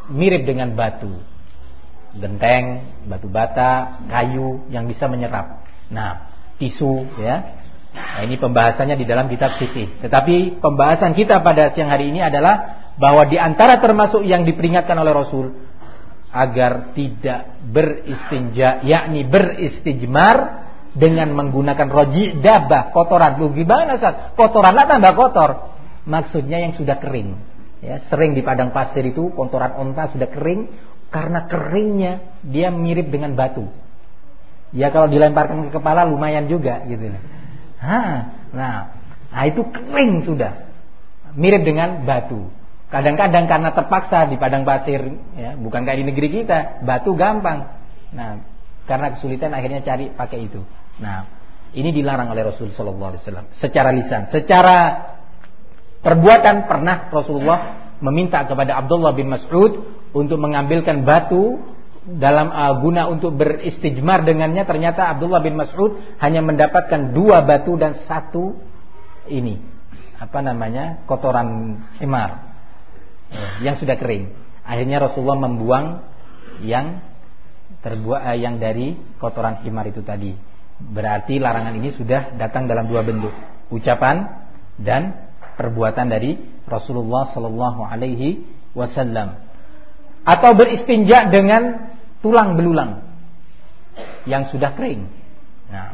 mirip dengan batu. Genteng, batu bata, kayu yang bisa menyerap. Nah, tisu ya. Nah, ini pembahasannya di dalam kitab fikih. Tetapi pembahasan kita pada siang hari ini adalah bahwa di antara termasuk yang diperingatkan oleh Rasul agar tidak beristinja, yakni beristijmar dengan menggunakan roji dabah, kotoran. Lu gimana Ustaz? Kotoran lah tambah kotor. Maksudnya yang sudah kering. Ya, sering di padang pasir itu kotoran onta sudah kering, karena keringnya dia mirip dengan batu. Ya kalau dilemparkan ke kepala lumayan juga gitu. Nah, itu kering sudah. Mirip dengan batu. Kadang-kadang karena terpaksa di padang pasir, ya, bukan kayak di negeri kita, batu gampang. Nah, karena kesulitan akhirnya cari pakai itu. Nah, ini dilarang oleh Rasul sallallahu alaihi wasallam secara lisan. Secara perbuatan pernah Rasulullah meminta kepada Abdullah bin Mas'ud untuk mengambilkan batu dalam guna untuk beristijmar dengannya. Ternyata Abdullah bin Mas'ud hanya mendapatkan 2 batu dan 1 ini kotoran himar yang sudah kering. Akhirnya Rasulullah membuang yang dari kotoran himar itu tadi. Berarti larangan ini sudah datang dalam 2 bentuk, ucapan dan perbuatan dari Rasulullah sallallahu alaihi wasallam. Atau beristinja dengan tulang belulang yang sudah kering. Nah,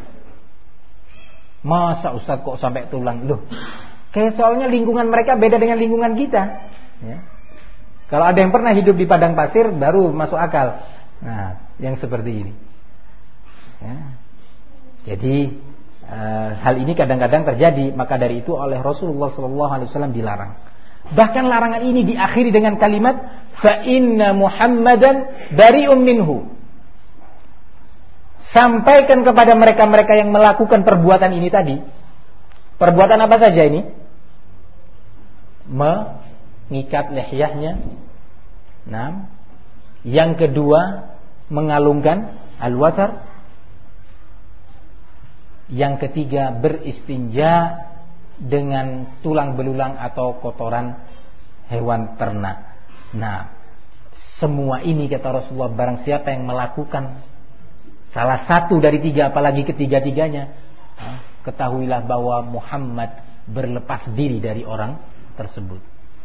masa Ustaz kok sampai tulang? Loh, kayak soalnya lingkungan mereka beda dengan lingkungan kita. Ya. Kalau ada yang pernah hidup di padang pasir baru masuk akal. Nah, yang seperti ini. Ya. Jadi hal ini kadang-kadang terjadi, maka dari itu oleh Rasulullah SAW dilarang. Bahkan larangan ini diakhiri dengan kalimat fa inna Muhammadan bari'un minhu. Sampaikan kepada mereka-mereka yang melakukan perbuatan ini tadi. Perbuatan apa saja ini? Mengikat lihyahnya. Nah, yang kedua mengalungkan al-watar. Yang ketiga beristinja dengan tulang belulang atau kotoran hewan ternak. Nah, semua ini kata Rasulullah, barang siapa yang melakukan salah satu dari 3, apalagi ketiga-tiganya, ketahuilah bahwa Muhammad berlepas diri dari orang tersebut.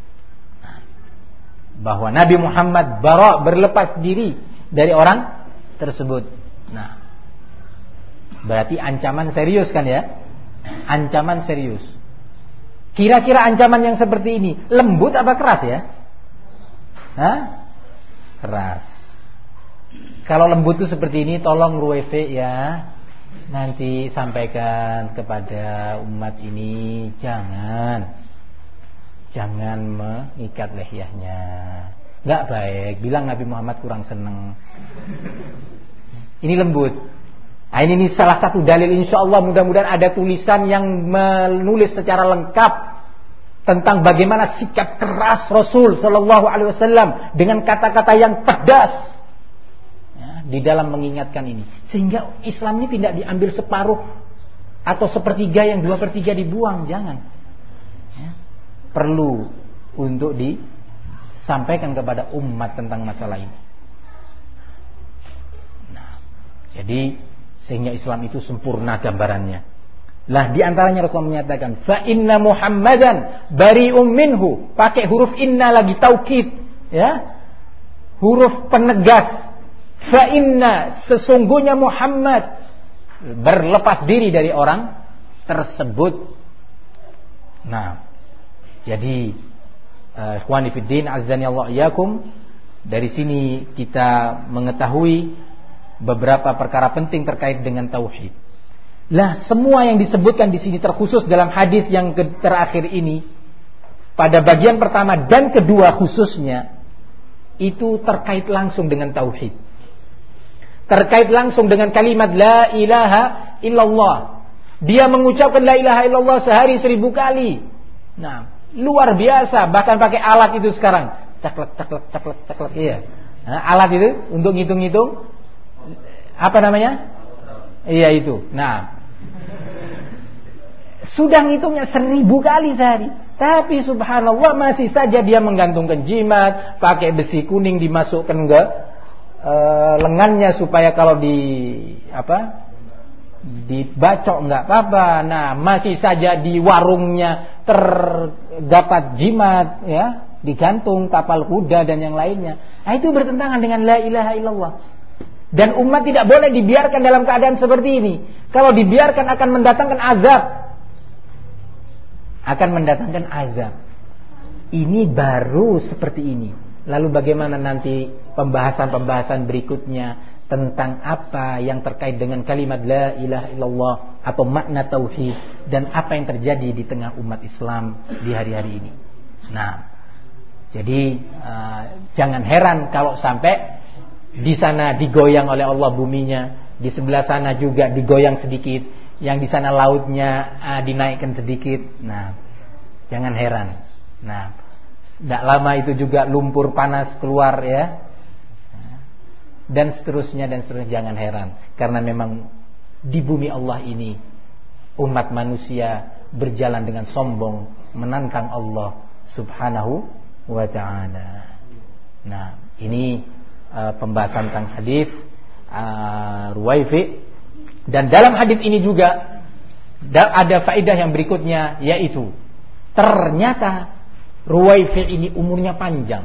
Bahwa Nabi Muhammad berlepas diri dari orang tersebut. Nah, berarti ancaman serius kan ya? Ancaman serius. Kira-kira ancaman yang seperti ini lembut apa keras ya? Keras. Kalau lembut itu seperti ini, tolong Ruwefe ya, nanti sampaikan kepada umat ini, jangan mengikat lehyahnya. Enggak baik, bilang Nabi Muhammad kurang seneng. Ini lembut. Nah, ini salah satu dalil, insyaallah mudah-mudahan ada tulisan yang menulis secara lengkap tentang bagaimana sikap keras Rasul sallallahu alaihi wasallam dengan kata-kata yang pedas ya, di dalam mengingatkan ini, sehingga Islam ini tidak diambil separuh atau sepertiga, yang 2/3 dibuang, jangan ya. Perlu untuk disampaikan kepada umat tentang masalah ini. Nah, jadi sehingga Islam itu sempurna gambarannya. Lah di antaranya Rasulullah menyatakan fa inna Muhammadan bari'um minhu, pakai huruf inna lagi, taukid ya. Huruf penegas. Fa inna, sesungguhnya Muhammad berlepas diri dari orang tersebut. Nah, jadi ikhwani fiddin azzani Allah iyyakum, dari sini kita mengetahui beberapa perkara penting terkait dengan tauhid. Lah, semua yang disebutkan di sini terkhusus dalam hadis yang terakhir ini, pada bagian pertama dan kedua khususnya, itu terkait langsung dengan tauhid. Terkait langsung dengan kalimat la ilaha illallah. Dia mengucapkan la ilaha illallah sehari 1000 kali. Nah, luar biasa, bahkan pakai alat itu sekarang. Caklek, iya. Nah, alat itu untuk ngitung-ngitung. Apa namanya? Iya itu. Nah, sudah ngitungnya 1000 kali sehari. Tapi subhanallah masih saja dia menggantungkan jimat, pakai besi kuning dimasukkan ke lengannya supaya kalau dibacok nggak apa-apa. Nah, masih saja di warungnya terdapat jimat, ya, digantung tapal kuda dan yang lainnya. Nah, itu bertentangan dengan la ilaha illallah. Dan umat tidak boleh dibiarkan dalam keadaan seperti ini. Kalau dibiarkan akan mendatangkan azab. Ini baru seperti ini. Lalu bagaimana nanti pembahasan berikutnya tentang apa yang terkait dengan kalimat la ilaha illallah atau makna tauhid dan apa yang terjadi di tengah umat Islam di hari-hari ini. Nah, jadi jangan heran kalau sampai di sana digoyang oleh Allah buminya, di sebelah sana juga digoyang sedikit, yang di sana lautnya dinaikkan sedikit. Nah, jangan heran. Nah, tidak lama itu juga lumpur panas keluar, ya, dan seterusnya. Jangan heran, karena memang di bumi Allah ini umat manusia berjalan dengan sombong menantang Allah Subhanahu wa ta'ala. Nah, ini pembahasan tentang hadis Ruwaifi. Dan dalam hadis ini juga ada faedah yang berikutnya, yaitu ternyata Ruwaifi ini umurnya panjang.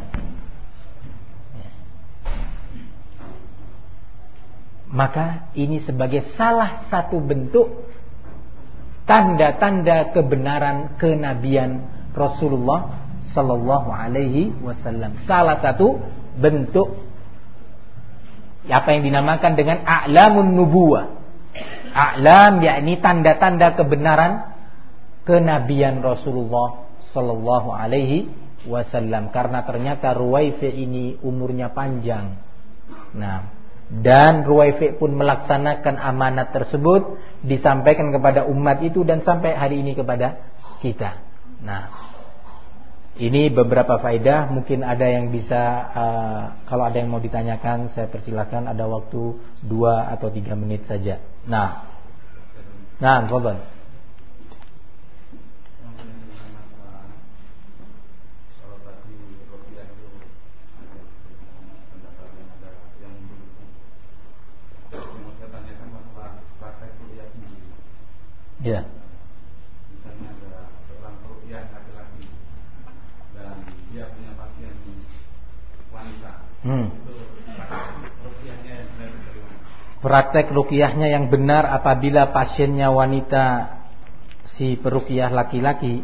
Maka ini sebagai salah satu bentuk tanda-tanda kebenaran kenabian Rasulullah sallallahu alaihi wasallam. Salah satu bentuk apa yang dinamakan dengan a'lamun nubuwah. A'lam yakni tanda-tanda kebenaran kenabian Rasulullah sallallahu alaihi wasallam, karena ternyata Ruwaifi ini umurnya panjang. Nah, dan Ruwaifi pun melaksanakan amanat tersebut, disampaikan kepada umat itu dan sampai hari ini kepada kita. Nah, ini beberapa faedah. Mungkin ada yang bisa kalau ada yang mau ditanyakan, saya persilakan. Ada waktu 2 atau 3 menit saja. Nah, fadhal. Ya. Misalnya ada seorang ruqyah laki-laki dan dia punya pasien wanita. Itu ruqyahnya yang benar dari mana? Praktek ruqyahnya yang benar apabila pasiennya wanita, si peruqyah laki-laki,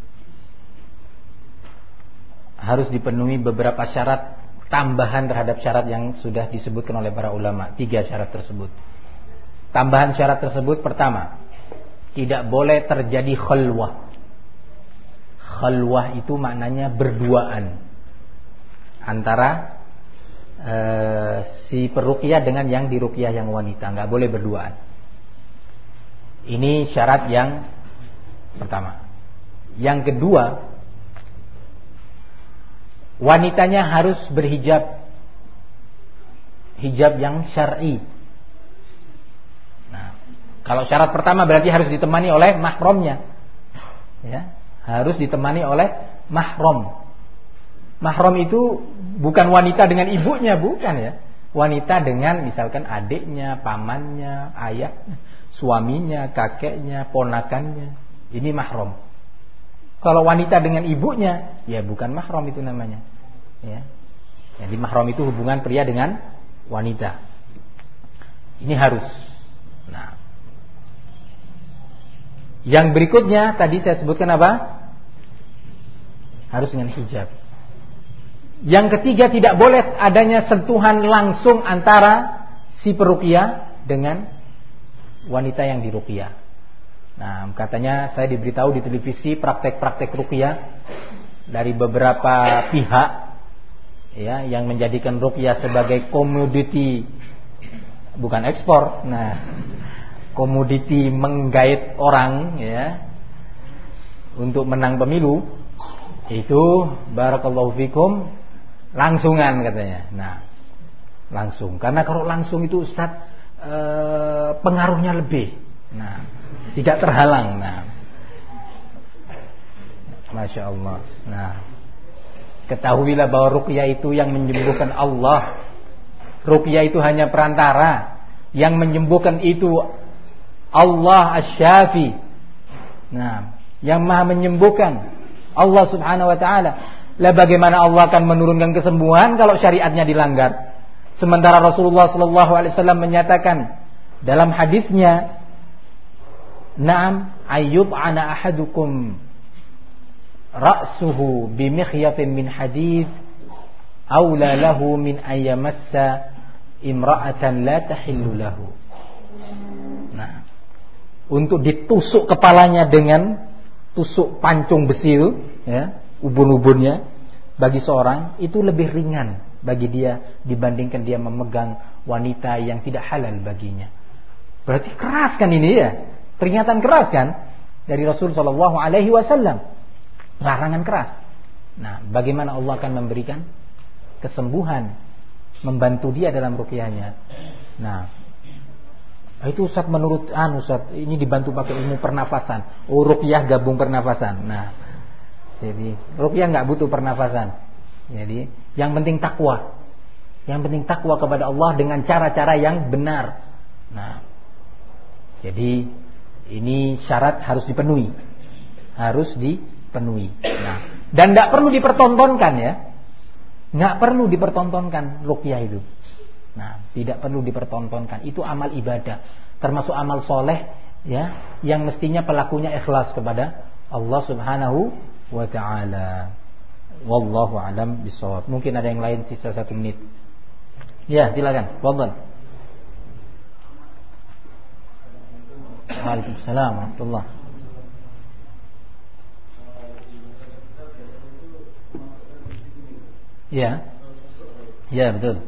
harus dipenuhi beberapa syarat tambahan terhadap syarat yang sudah disebutkan oleh para ulama. 3 syarat tersebut. Tambahan syarat tersebut, pertama, tidak boleh terjadi khalwah. Khalwah itu maknanya berduaan antara si peruqyah dengan yang diruqyah yang wanita. Enggak boleh berduaan. Ini syarat yang pertama. Yang kedua, wanitanya harus berhijab, hijab yang syar'i. Kalau syarat pertama berarti harus ditemani oleh mahramnya, ya, harus ditemani oleh mahram. Mahram itu bukan wanita dengan ibunya, bukan, ya. Wanita dengan misalkan adiknya, pamannya, ayahnya, suaminya, kakeknya, ponakannya. Ini mahram. Kalau wanita dengan ibunya, ya bukan mahram itu namanya, ya. Jadi mahram itu hubungan pria dengan wanita. Ini harus. Nah, yang berikutnya tadi saya sebutkan apa? Harus dengan hijab. Yang ketiga, tidak boleh adanya sentuhan langsung antara si peruqyah dengan wanita yang diruqyah. Nah, katanya saya diberitahu di televisi praktek-praktek ruqyah dari beberapa pihak, ya, yang menjadikan ruqyah sebagai komoditi, bukan ekspor. Nah, komoditi menggait orang, ya, untuk menang pemilu. Itu barakallahu fikum langsungan katanya. Nah, langsung. Karena kalau langsung itu Ustaz pengaruhnya lebih. Nah, tidak terhalang. Nah, Masya Allah. Nah, ketahuilah bahwa ruqyah itu yang menyembuhkan Allah. Ruqyah itu hanya perantara. Yang menyembuhkan itu Allah Asy-Syafi. Nah, yang Maha menyembuhkan, Allah Subhanahu wa taala. Lah bagaimana Allah akan menurunkan kesembuhan kalau syariatnya dilanggar? Sementara Rasulullah sallallahu alaihi wasallam menyatakan dalam hadisnya, "Na'am ayyub ana ahadukum ra'suhu bimikhyatin min hadid aula lahu min ayyamassa imra'atan la tahillu lahu." Nah, untuk ditusuk kepalanya dengan tusuk pancung besi itu, ya, ubun-ubunnya, bagi seorang itu lebih ringan bagi dia dibandingkan dia memegang wanita yang tidak halal baginya. Berarti keras kan ini ya? Peringatan keras kan dari Rasul sallallahu alaihi wasallam. Larangan keras. Nah, bagaimana Allah akan memberikan kesembuhan, membantu dia dalam ruqyahnya. Nah, itu Ustaz menurut Ustaz ini dibantu pakai ilmu pernafasan. Oh, ruqyah gabung pernafasan. Nah, jadi ruqyah enggak butuh pernafasan. Jadi yang penting takwa. Yang penting takwa kepada Allah dengan cara-cara yang benar. Nah, jadi ini syarat harus dipenuhi. Harus dipenuhi. Nah, dan enggak perlu dipertontonkan ya. Enggak perlu dipertontonkan ruqyah itu. Nah, tidak perlu dipertontonkan. Itu amal ibadah, termasuk amal soleh ya, yang mestinya pelakunya ikhlas kepada Allah Subhanahu wa taala. Wallahu a'lam bishawab. Mungkin ada yang lain, sisa 1 menit. Ya, silakan. Fadhal. Waalaikumsalam warahmatullahi. Ya. Ya, betul.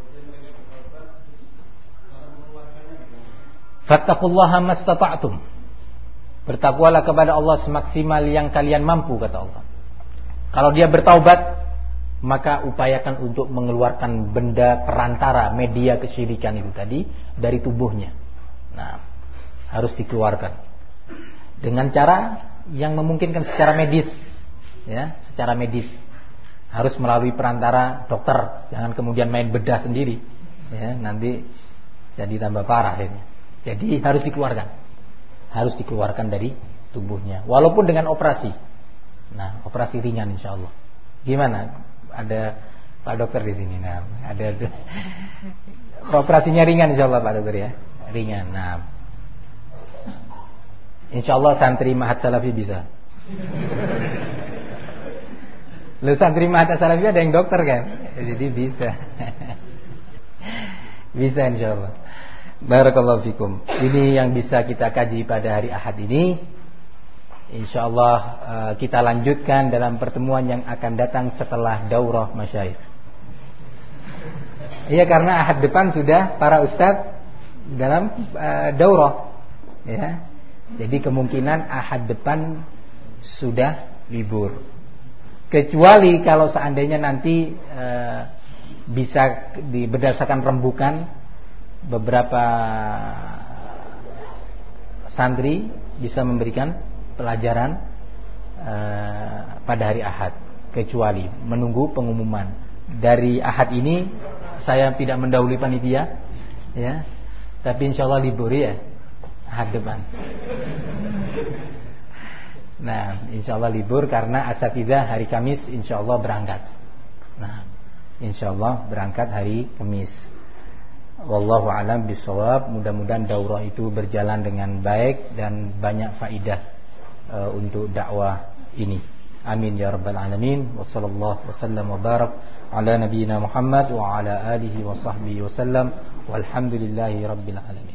Fattaqullaha mastata'tum. Bertakwalah kepada Allah semaksimal yang kalian mampu, kata Allah. Kalau dia bertaubat, maka upayakan untuk mengeluarkan benda perantara, media kesyirikan itu tadi dari tubuhnya. Nah, harus dikeluarkan dengan cara yang memungkinkan secara medis, ya, secara medis. Harus melalui perantara dokter, jangan kemudian main bedah sendiri, ya, nanti jadi tambah parah ini. Jadi harus dikeluarkan dari tubuhnya, walaupun dengan operasi. Nah, operasi ringan insya Allah. Gimana? Ada Pak Dokter di sini. Nah, ada operasinya ringan insya Allah Pak Dokter ya, ringan. Nah, insya Allah santri Mahat Salafi bisa. Lu santri Mahat Salafi ada yang dokter kan? Jadi bisa. Bisa insya Allah. Barakallahu fikum. Ini yang bisa kita kaji pada hari Ahad ini. InsyaAllah kita lanjutkan dalam pertemuan yang akan datang setelah daurah masyayikh. Iya, karena Ahad depan sudah para ustadz dalam daurah, ya. Jadi kemungkinan Ahad depan sudah libur. Kecuali kalau seandainya nanti bisa berdasarkan rembukan beberapa santri bisa memberikan pelajaran pada hari Ahad, kecuali menunggu pengumuman. Dari Ahad ini saya tidak mendahului panitia, ya, tapi insyaallah libur ya Ahad depan. Nah, insyaallah libur karena asatidzah hari Kamis insyaallah berangkat. Nah, insyaallah berangkat hari Kamis. Wallahu a'lam bishawab. Mudah-mudahan daurah itu berjalan dengan baik dan banyak faidah untuk dakwah ini. Amin ya rabbal alamin. Wa sallallahu wasallam wa barak ala nabiyyina Muhammad wa ala alihi wa sahbihi wasallam. Walhamdulillahi rabbil alamin.